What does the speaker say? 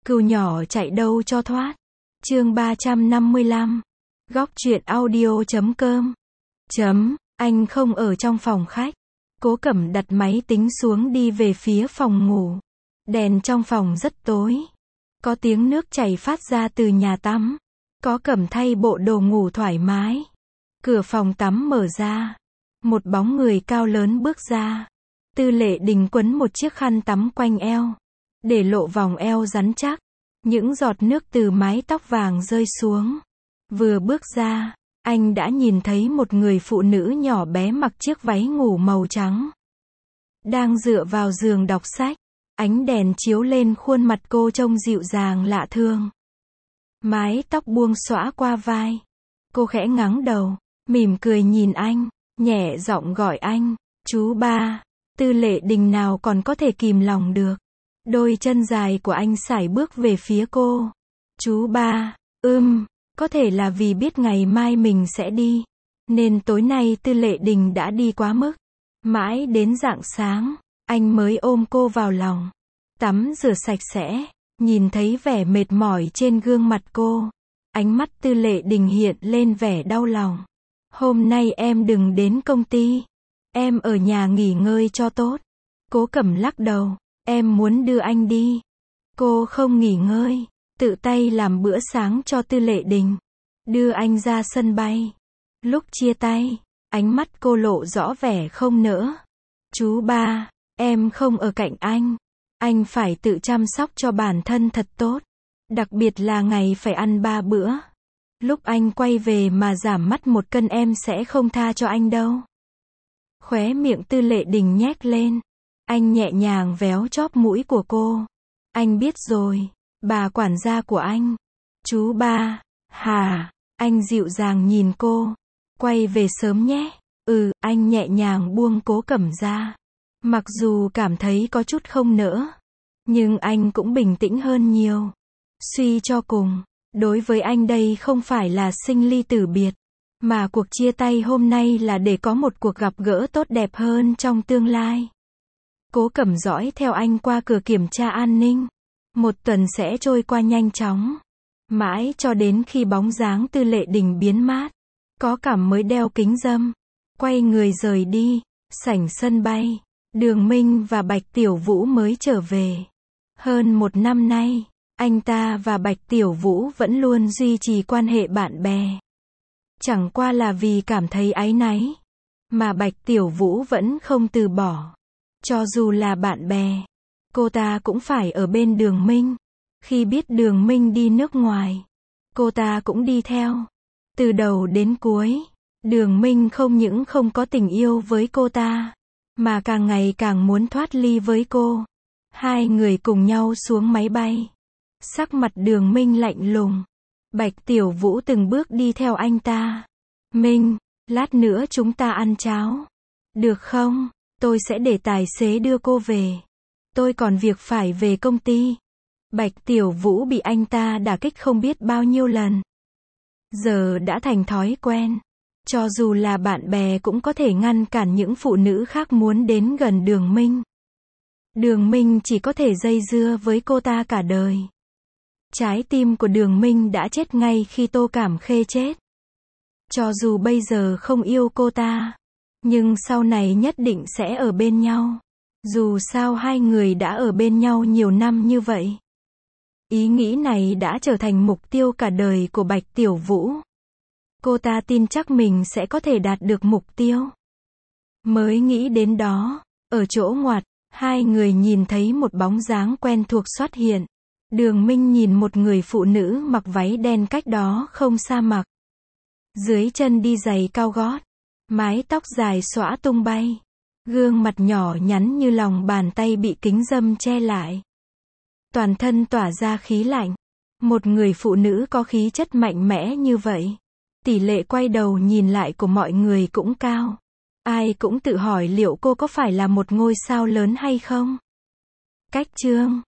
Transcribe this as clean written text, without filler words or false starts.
Cừu nhỏ chạy đâu cho thoát. Chương 355. Góc truyện audio.com. Anh không ở trong phòng khách. Cố Cẩm đặt máy tính xuống đi về phía phòng ngủ. Đèn trong phòng rất tối. Có tiếng nước chảy phát ra từ nhà tắm. Có Cẩm thay bộ đồ ngủ thoải mái. Cửa phòng tắm mở ra. Một bóng người cao lớn bước ra. Tư Lệ Đình quấn một chiếc khăn tắm quanh eo, để lộ vòng eo rắn chắc. Những giọt nước từ mái tóc vàng rơi xuống. Vừa bước ra, anh đã nhìn thấy một người phụ nữ nhỏ bé mặc chiếc váy ngủ màu trắng. Đang dựa vào giường đọc sách. Ánh đèn chiếu lên khuôn mặt cô trông dịu dàng lạ thường. Mái tóc buông xõa qua vai. Cô khẽ ngẩng đầu, mỉm cười nhìn anh, nhẹ giọng gọi anh, chú ba. Tư Lệ Đình nào còn có thể kìm lòng được. Đôi chân dài của anh sải bước về phía cô. Chú ba, có thể là vì biết ngày mai mình sẽ đi, nên tối nay Tư Lệ Đình đã đi quá mức. Mãi đến rạng sáng, anh mới ôm cô vào lòng. Tắm rửa sạch sẽ, nhìn thấy vẻ mệt mỏi trên gương mặt cô. Ánh mắt Tư Lệ Đình hiện lên vẻ đau lòng. Hôm nay em đừng đến công ty. Em ở nhà nghỉ ngơi cho tốt. Cố Cẩm lắc đầu. Em muốn đưa anh đi. Cô không nghỉ ngơi, tự tay làm bữa sáng cho Tư Lệ Đình. Đưa anh ra sân bay. Lúc chia tay, ánh mắt cô lộ rõ vẻ không nỡ. Chú ba, em không ở cạnh anh. Anh phải tự chăm sóc cho bản thân thật tốt. Đặc biệt là ngày phải ăn 3 bữa. Lúc anh quay về mà giảm mất 1 cân em sẽ không tha cho anh đâu. Khóe miệng Tư Lệ Đình nhếch lên. Anh nhẹ nhàng véo chóp mũi của cô. Anh biết rồi, bà quản gia của anh. Chú ba, hả? Anh dịu dàng nhìn cô. Quay về sớm nhé. Anh nhẹ nhàng buông Cố Cẩm ra. Mặc dù cảm thấy có chút không nỡ, nhưng anh cũng bình tĩnh hơn nhiều. Suy cho cùng, đối với anh đây không phải là sinh ly tử biệt, mà cuộc chia tay hôm nay là để có một cuộc gặp gỡ tốt đẹp hơn trong tương lai. Cố Cẩm dõi theo anh qua cửa kiểm tra an ninh. 1 tuần sẽ trôi qua nhanh chóng. Mãi cho đến khi bóng dáng Tư Lệ Đình biến mất. Có Cẩm mới đeo kính râm. Quay người rời đi. Sảnh sân bay. Đường Minh và Bạch Tiểu Vũ mới trở về. Hơn 1 năm nay, anh ta và Bạch Tiểu Vũ vẫn luôn duy trì quan hệ bạn bè. Chẳng qua là vì cảm thấy áy náy, mà Bạch Tiểu Vũ vẫn không từ bỏ. Cho dù là bạn bè, cô ta cũng phải ở bên Đường Minh. Khi biết Đường Minh đi nước ngoài, cô ta cũng đi theo. Từ đầu đến cuối, Đường Minh không những không có tình yêu với cô ta, mà càng ngày càng muốn thoát ly với cô. Hai người cùng nhau xuống máy bay. Sắc mặt Đường Minh lạnh lùng. Bạch Tiểu Vũ từng bước đi theo anh ta. Minh, lát nữa chúng ta ăn cháo. Được không? Tôi sẽ để tài xế đưa cô về. Tôi còn việc phải về công ty. Bạch Tiểu Vũ bị anh ta đả kích không biết bao nhiêu lần. Giờ đã thành thói quen. Cho dù là bạn bè cũng có thể ngăn cản những phụ nữ khác muốn đến gần Đường Minh. Đường Minh chỉ có thể dây dưa với cô ta cả đời. Trái tim của Đường Minh đã chết ngay khi Tô Cảm Khê chết. Cho dù bây giờ không yêu cô ta, nhưng sau này nhất định sẽ ở bên nhau. Dù sao hai người đã ở bên nhau nhiều năm như vậy. Ý nghĩ này đã trở thành mục tiêu cả đời của Bạch Tiểu Vũ. Cô ta tin chắc mình sẽ có thể đạt được mục tiêu. Mới nghĩ đến đó, ở chỗ ngoặt, hai người nhìn thấy một bóng dáng quen thuộc xuất hiện. Đường Minh nhìn một người phụ nữ mặc váy đen cách đó không xa mặc. Dưới chân đi giày cao gót. Mái tóc dài xõa tung bay. Gương mặt nhỏ nhắn như lòng bàn tay bị kính râm che lại. Toàn thân tỏa ra khí lạnh. Một người phụ nữ có khí chất mạnh mẽ như vậy. Tỷ lệ quay đầu nhìn lại của mọi người cũng cao. Ai cũng tự hỏi liệu cô có phải là một ngôi sao lớn hay không? Cách chương